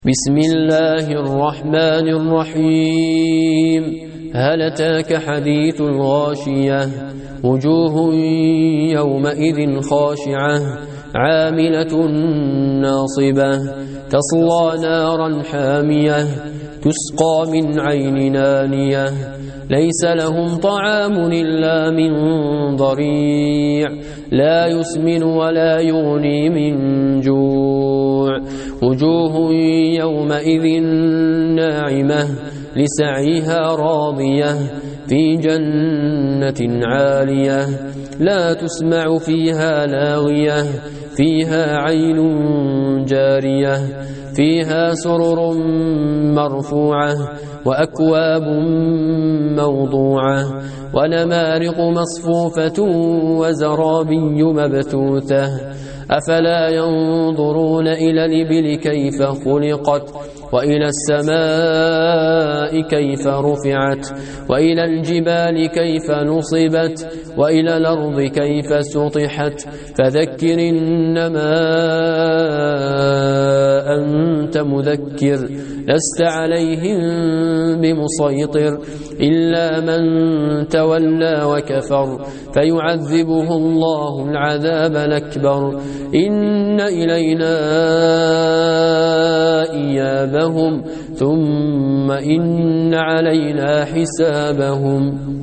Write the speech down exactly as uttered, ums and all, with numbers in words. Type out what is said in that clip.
بسم الله الرحمن الرحيم هل أتاك حديث الغاشية وجوه يومئذ خاشعة عاملة ناصبة تصلى نارا حامية تسقى من عين نانية ليس لهم طعام إلا من ضريع لا يسمن ولا يغني من جوع وجوه يومئذ ناعمة لسعيها راضية في جنة عالية لا تسمع فيها لاغية فيها عين جارية فيها سرر مرفوعة وأكواب موضوعة ونمارق مصفوفة وزرابي مبثوثة أفلا ينظرون إلى الإبل كيف خلقت وإلى السماء كيف رفعت وإلى الجبال كيف نصبت وإلى الأرض كيف سطحت فذكر إنما أنت مذكر لست عليهم بمسيطر إلا من تولى وكفر فيعذبه الله العذاب الأكبر إن إلينا إيابهم ثم إن علينا حسابهم